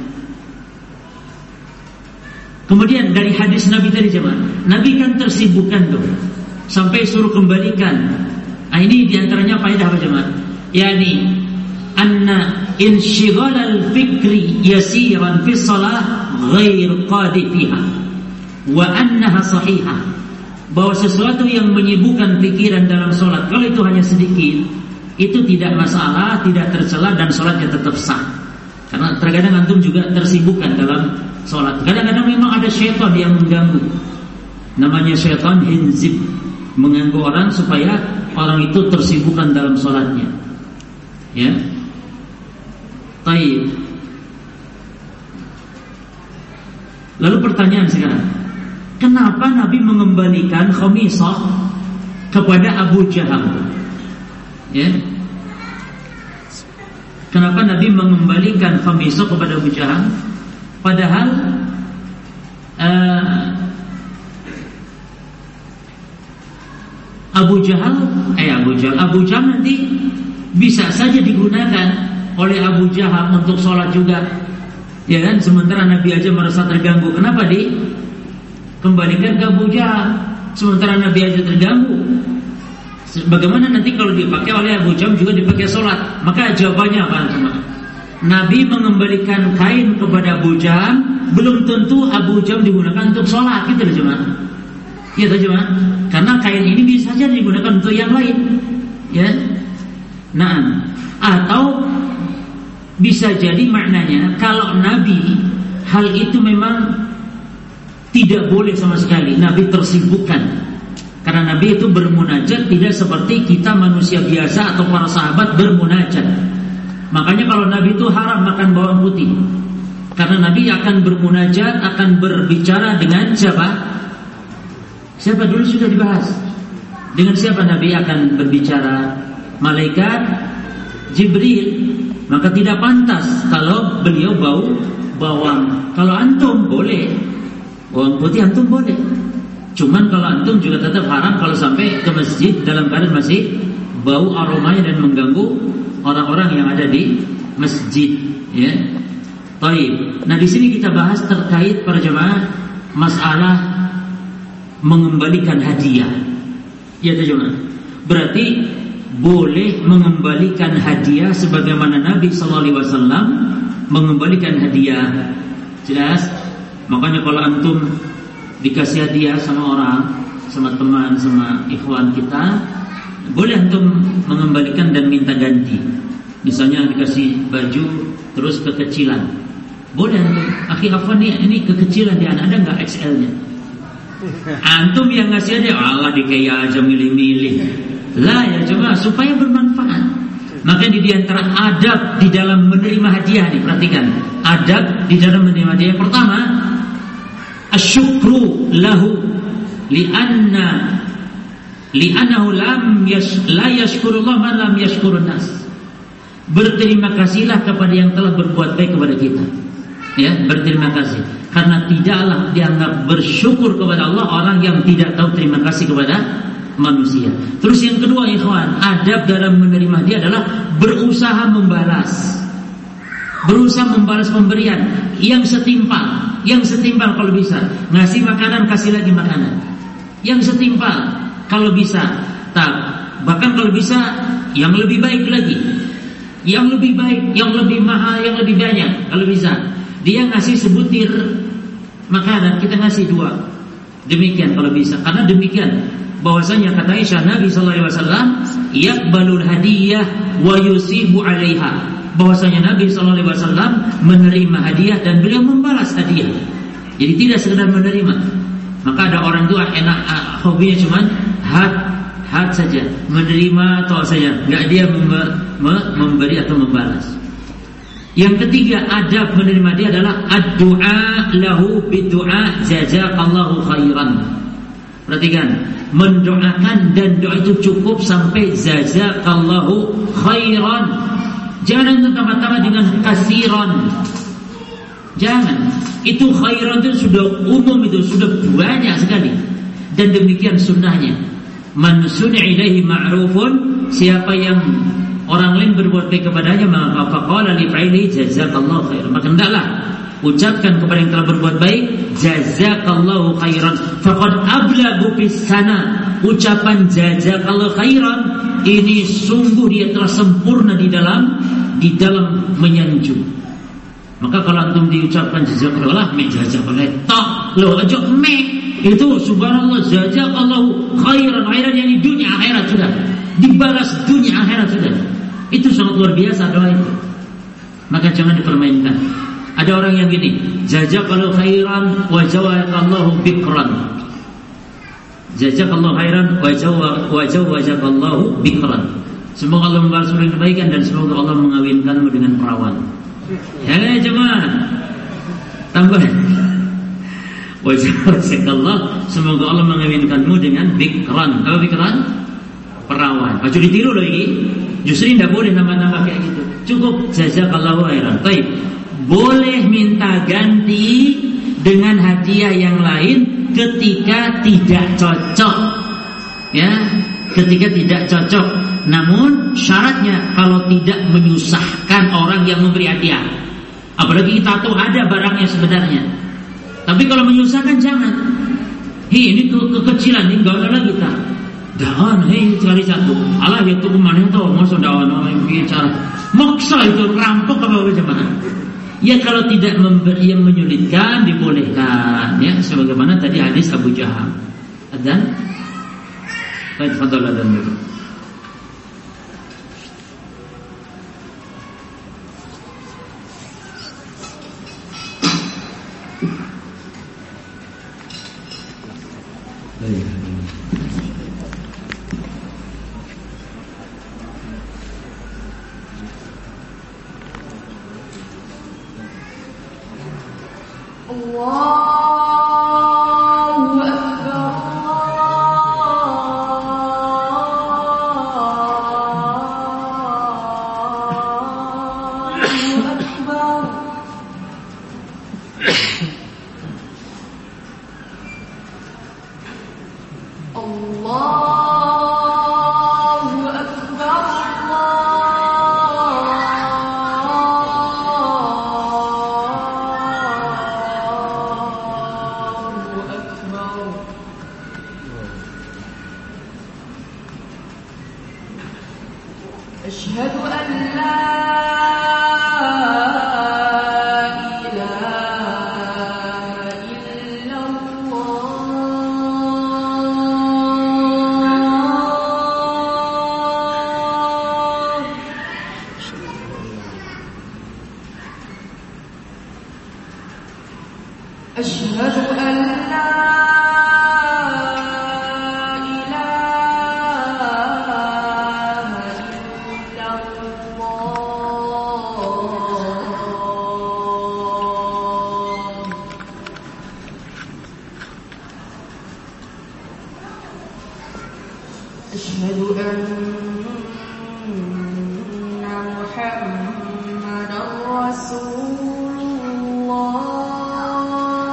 Kemudian dari hadis Nabi tadi jemaah, Nabi kan tersibukkan tuh sampai suruh kembalikan. Ini diantaranya faedah apa jemaah? Yani anna inshighala al-fikri yasiran fi shalah ghair qadi fiha wa annaha sahihah, bahwa sesuatu yang menyibukkan pikiran dalam sholat, kalau itu hanya sedikit, itu tidak masalah, tidak tercela dan sholatnya tetap sah. Karena terkadang antum juga tersibukkan dalam sholat. Kadang-kadang memang ada syaitan yang mengganggu. Namanya syaitan hinzib, mengganggu orang supaya orang itu tersibukkan dalam sholatnya. Ya. Baik. Lalu pertanyaan sekarang, kenapa Nabi mengembalikan khamisah kepada Abu Jahal? Ya. Kenapa Nabi mengembalikan khamisah kepada Abu Jahal? Padahal Abu Jahal nanti bisa saja digunakan oleh Abu Jahal untuk sholat juga, ya kan? Sementara Nabi aja merasa terganggu, kenapa dikembalikan ke Abu Jahal? Sementara Nabi aja terganggu, bagaimana nanti kalau dipakai oleh Abu Jahal juga dipakai sholat? Maka jawabannya apa? Nabi mengembalikan kain kepada Abu Jahal, belum tentu Abu Jahal digunakan untuk sholat, gitu loh jemaah. Iya toh jemaah? Karena kain ini bisa saja digunakan untuk yang lain, ya. Nah, atau bisa jadi maknanya kalau Nabi hal itu memang tidak boleh sama sekali, Nabi tersibukkan. Karena Nabi itu bermunajat tidak seperti kita manusia biasa atau para sahabat bermunajat. Makanya kalau Nabi itu haram makan bawang putih, karena Nabi akan bermunajat, akan berbicara dengan siapa? Siapa dulu sudah dibahas? Dengan siapa Nabi akan berbicara? Malaikat Jibril. Maka tidak pantas kalau beliau bau bawang. Kalau antum boleh, bawang putih antum boleh. Cuman kalau antum juga tetap haram kalau sampai ke masjid dalam keadaan masih bau aromanya dan mengganggu orang-orang yang ada di masjid, ya. Baik. Nah, di sini kita bahas terkait para jemaah masalah mengembalikan hadiah. Ya, jemaah. Berarti boleh mengembalikan hadiah sebagaimana Nabi sallallahu alaihi wasallam mengembalikan hadiah. Jelas? Makanya kalau antum dikasih hadiah sama orang, sama teman, sama ikhwan kita, boleh antum mengembalikan dan minta ganti. Misalnya dikasih baju terus kekecilan, boleh antum, akhi afwan ini kekecilan di anak, ada enggak XL-nya? Antum yang ngasih hadiah, Allah dikaya aja milih-milih. Lah ya jemaah, supaya bermanfaat. Maka di antara adab di dalam menerima hadiah nih, perhatikan. Adab di dalam menerima hadiah. Yang pertama, asyukru lahu li'annahu la yashkurullah man lam yashkurun nas. Berterima kasihlah kepada yang telah berbuat baik kepada kita. Ya, berterima kasih. Karena tidaklah dianggap bersyukur kepada Allah orang yang tidak tahu terima kasih kepada manusia. Terus yang kedua, ikhwan, adab dalam menerima dia adalah berusaha membalas. Berusaha membalas pemberian yang setimpal kalau bisa. Ngasih makanan, kasih lagi makanan yang setimpal kalau bisa. Bahkan kalau bisa yang lebih baik lagi, yang lebih baik, yang lebih mahal, yang lebih banyak kalau bisa. Dia ngasih sebutir makanan, kita ngasih 2. Demikian kalau bisa. Karena demikian bahwasanya kata Aisyah, Nabi sallallahu alaihi wasallam yaqbalul hadiyah wa yusibu 'alaiha. Bahwasanya Nabi sallallahu alaihi wasallam menerima hadiah dan beliau membalas hadiah. Jadi tidak sekedar menerima. Maka ada orang tua enak hobinya cuman hat saja, menerima atau saja, enggak dia memberi atau membalas. Yang ketiga, adab menerima dia adalah ad-du'a lahu bid-du'a jazakallahu khairan. Perhatikan, mendoakan dan doa itu cukup sampai jazakallahu khairan. Jangan tambah-tambah dengan kasiron. Jangan. Itu khairan itu sudah umum, itu sudah banyak sekali. Dan demikian sunnahnya. Man suni'a ilaihi ma'rufun, siapa yang orang lain berbuat baik kepadanya, maka faqala li fa'ili jazakallahu khairan, maka hendaklah ucapkan kepada yang telah berbuat baik jazakallahu khairan. Faqad ablagu bis sana. Ucapan jazakallahu khairan ini sungguh dia telah sempurna di dalam menyanjung. Maka kalau antum diucapkan jazakallahu tok lo aja itu subhanallah jazakallahu khairan yang di dunia akhirat sudah dibalas, dunia akhirat sudah. Itu sangat luar biasa doa itu. Maka jangan dipermainkan. Ada orang yang gini, jazakallahu khairan wa jazakallahu bikran. Jazakallahu khairan wa jazakallahu bikran. Semoga Allah membalas kebaikan dan semoga Allah mengawinkanmu dengan perawan. Ya jemaah, tambah wa jazakallahu, semoga Allah mengawinkanmu dengan bikran. Apa bikran? Perawan. Baju ditiru loh ini. Justru tidak boleh nama-nama kayak gitu. Cukup jazakallahu khairan. Baik. Boleh minta ganti dengan hadiah yang lain ketika tidak cocok. Ya, ketika tidak cocok. Namun syaratnya kalau tidak menyusahkan orang yang memberi hadiah. Apalagi kita tahu ada barangnya sebenarnya. Tapi kalau menyusahkan jangan. Ini kekecilan, ini enggak ada lagi kita. Dahan, cari satu. Allah itu kemana itu? Masa dahan orang bicara. Maksa itu rampok apa bagaimana? Ya kalau tidak memberi yang menyulitkan dibolehkan, ya sebagaimana tadi hadis Abu Jaham. Dan baik, fadhal adzan dulu. Muhammadar Rasulullah.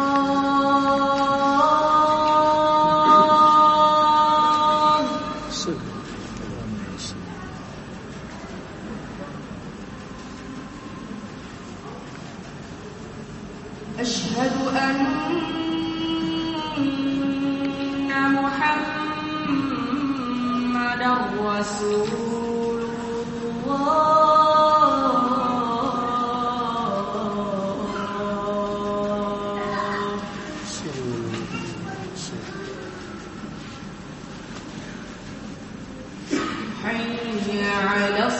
Asyhadu anna Muhammadar Rasulullah. Hayya 'alas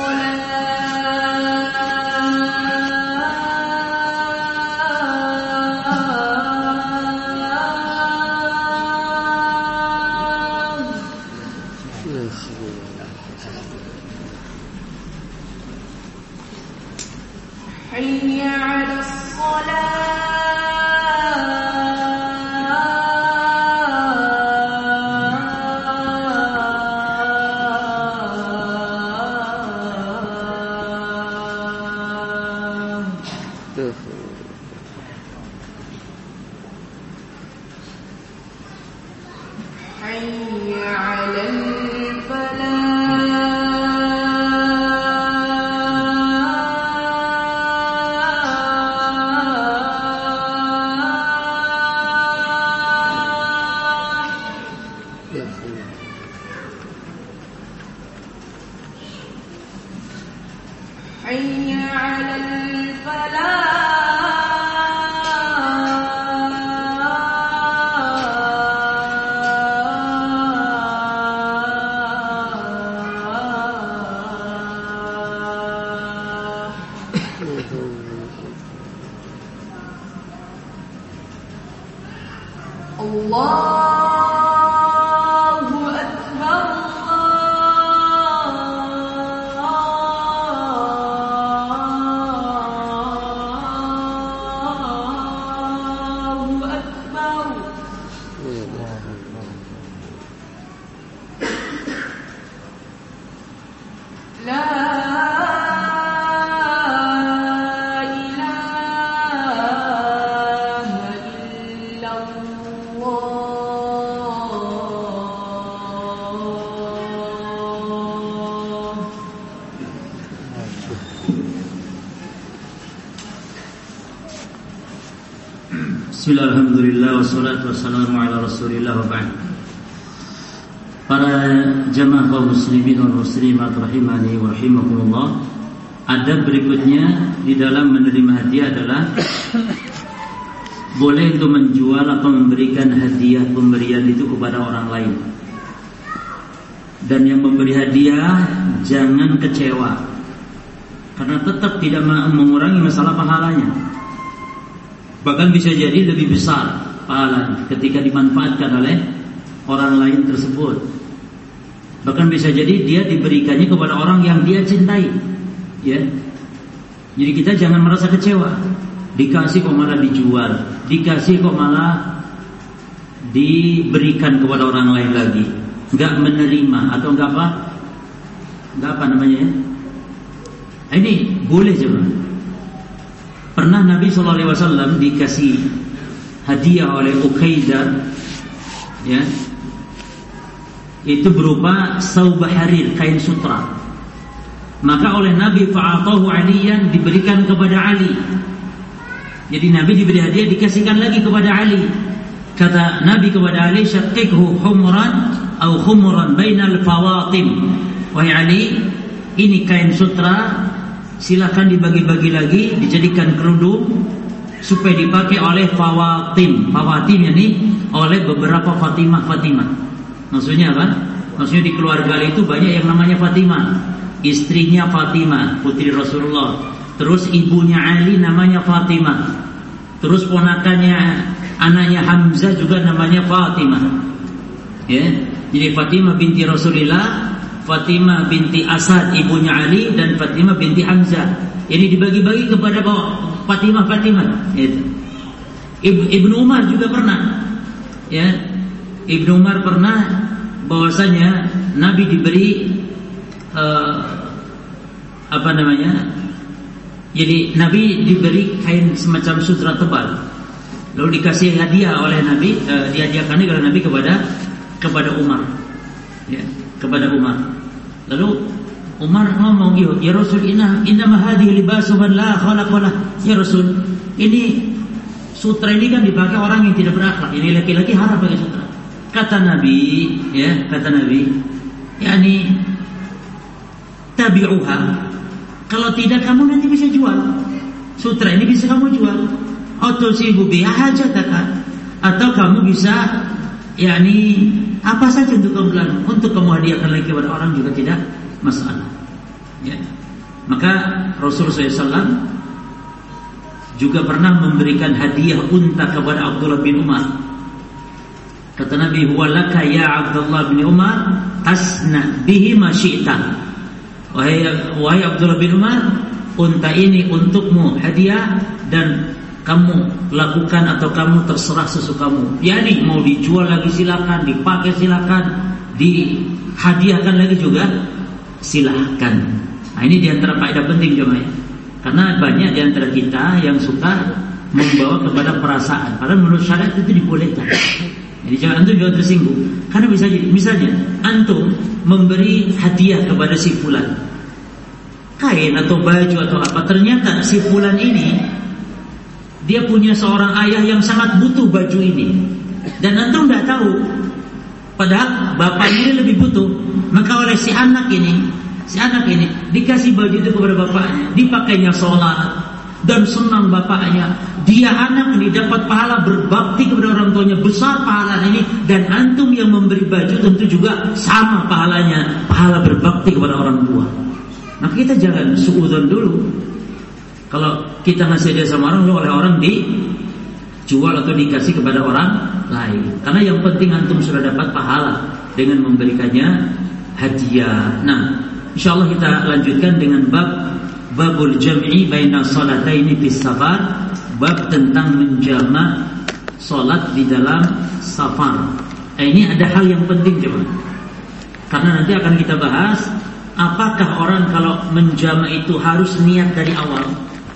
Bismillahirrahmanirrahim. Wassalatu wassalamu ala Rasulillah wa ba'd. Para jamaah kaum muslimin wal muslimat rahimani wa rahimakumullah. Adab berikutnya di dalam menerima hadiah adalah boleh untuk menjual atau memberikan hadiah pemberian itu kepada orang lain. Dan yang memberi hadiah jangan kecewa, karena tetap tidak mengurangi masalah pahalanya. Bahkan bisa jadi lebih besar pahala ketika dimanfaatkan oleh orang lain tersebut. Bahkan bisa jadi dia diberikannya kepada orang yang dia cintai, ya. Jadi kita jangan merasa kecewa. Dikasih kok malah dijual, dikasih kok malah diberikan kepada orang lain lagi, nggak menerima atau nggak apa namanya ya. Ini boleh coba. Pernah Nabi SAW dikasih hadiah oleh Uqaidah, ya, itu berupa saubah harir, kain sutra. Maka oleh Nabi fa'atahu Aliyan, diberikan kepada Ali. Jadi Nabi diberi hadiah, dikasihkan lagi kepada Ali. Kata Nabi kepada Ali, syaqiqhu humran atau khumran bainal fawatim. Wahai Ali, ini kain sutra, silakan dibagi-bagi lagi, dijadikan kerudung supaya dipakai oleh fawatim. Fawatim ini oleh beberapa Fatimah. Maksudnya apa? Maksudnya di keluarga Ali itu banyak yang namanya Fatimah. Istrinya Fatimah, putri Rasulullah. Terus ibunya Ali namanya Fatimah. Terus ponakannya, anaknya Hamzah juga namanya Fatimah. Ya, jadi Fatimah binti Rasulullah, Fatimah binti Asad ibunya Ali, dan Fatimah binti Hamzah. Ini dibagi-bagi kepada Fatimah. Itu. Ibnu Umar juga pernah. Ya, Ibnu Umar pernah bahwasanya Nabi diberi Jadi Nabi diberi kain semacam sutra tebal, lalu dikasih hadiah oleh Nabi, dihadiahkan oleh Nabi kepada Umar. Ya, kepada Umar. Lalu Umar ngomong, "Ya Rasul, inna ma hadhihi libasu man la khalaqa lah." Ya Rasul, ini Sutra ini kan dipakai orang yang tidak berakhlak. Ini laki-laki haram pakai sutra. Kata Nabi, yakni tabi'uha. Kalau tidak kamu nanti bisa jual. Sutra ini bisa kamu jual. Atau sibu biha hajataka. Atau kamu bisa yakni apa saja untuk kamu hadiahkan lagi kepada orang juga tidak masalah. Ya. Maka Rasulullah SAW juga pernah memberikan hadiah unta kepada Abdullah bin Umar. Kata Nabi, huwa laka ya Abdullah bin Umar, asna bihi ma syi'ta. Wahai Abdullah bin Umar, unta ini untukmu hadiah dan kamu lakukan atau kamu terserah sesukamu. Yani mau dijual lagi silakan, dipakai silakan, dihadiahkan lagi juga silakan. Nah, ini diantara faedah penting jemaah. Karena banyak diantara kita yang suka membawa kepada perasaan. Padahal menurut syariat itu dibolehkan. Jadi jangan antum juga tersinggung. Karena bisa jadi, misalnya antum memberi hadiah kepada si fulan, kain atau baju atau apa, ternyata si fulan ini dia punya seorang ayah yang sangat butuh baju ini, dan antum tidak tahu, padahal bapaknya ini lebih butuh. Maka oleh si anak ini dikasih baju itu kepada bapaknya, dipakainya sholat dan senang bapaknya. Dia anak ini dapat pahala berbakti kepada orang tuanya, besar pahala ini. Dan antum yang memberi baju tentu juga sama pahalanya, pahala berbakti kepada orang tua. Maka kita jangan suudzon dulu. Kalau kita ngasih dia sama orang, oleh orang dijual atau dikasih kepada orang lain. Karena yang penting antum sudah dapat pahala dengan memberikannya hadiah. Nah, insyaallah kita lanjutkan dengan babul jam'i baina salataini fis safar, bab tentang menjamak salat di dalam safar. Ini ada hal yang penting jemaah. Karena nanti akan kita bahas, apakah orang kalau menjamak itu harus niat dari awal?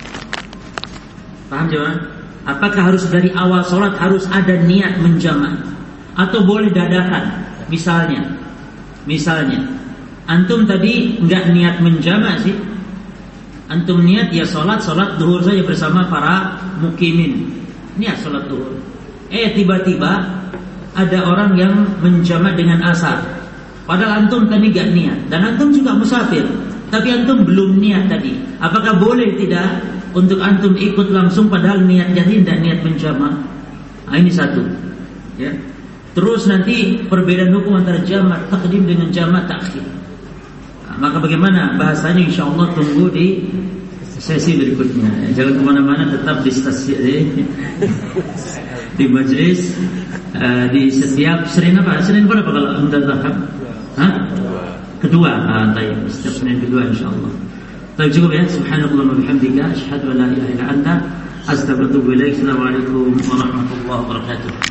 Paham jemaah? Apakah harus dari awal salat harus ada niat menjamak, atau boleh dadakan? Misalnya antum tadi enggak niat menjamak sih. Antum niat ya salat duhur saja bersama para mukimin. Niat salat duhur. Tiba-tiba ada orang yang menjamak dengan asar. Padahal antum tadi enggak niat, dan antum juga musafir, tapi antum belum niat tadi. Apakah boleh tidak untuk antum ikut langsung padahal niat jadi tidak niat menjamak? Nah, ini satu. Ya. Terus nanti perbedaan hukum antara jamak takdim dengan jamak takhir. Maka bagaimana bahasanya, insyaallah tunggu di sesi berikutnya. Jangan kemana-mana, tetap di stasiun di majlis, di setiap Senin berapa kalau anda tahap? Kedua. Setiap Senin kedua insyaallah. Baik, cukup ya. Subhanallah wa bihamdika, asyhadu an la ilaha illa anta, astaghfiruka wa atubu ilaik. Assalamualaikum warahmatullahi wabarakatuh.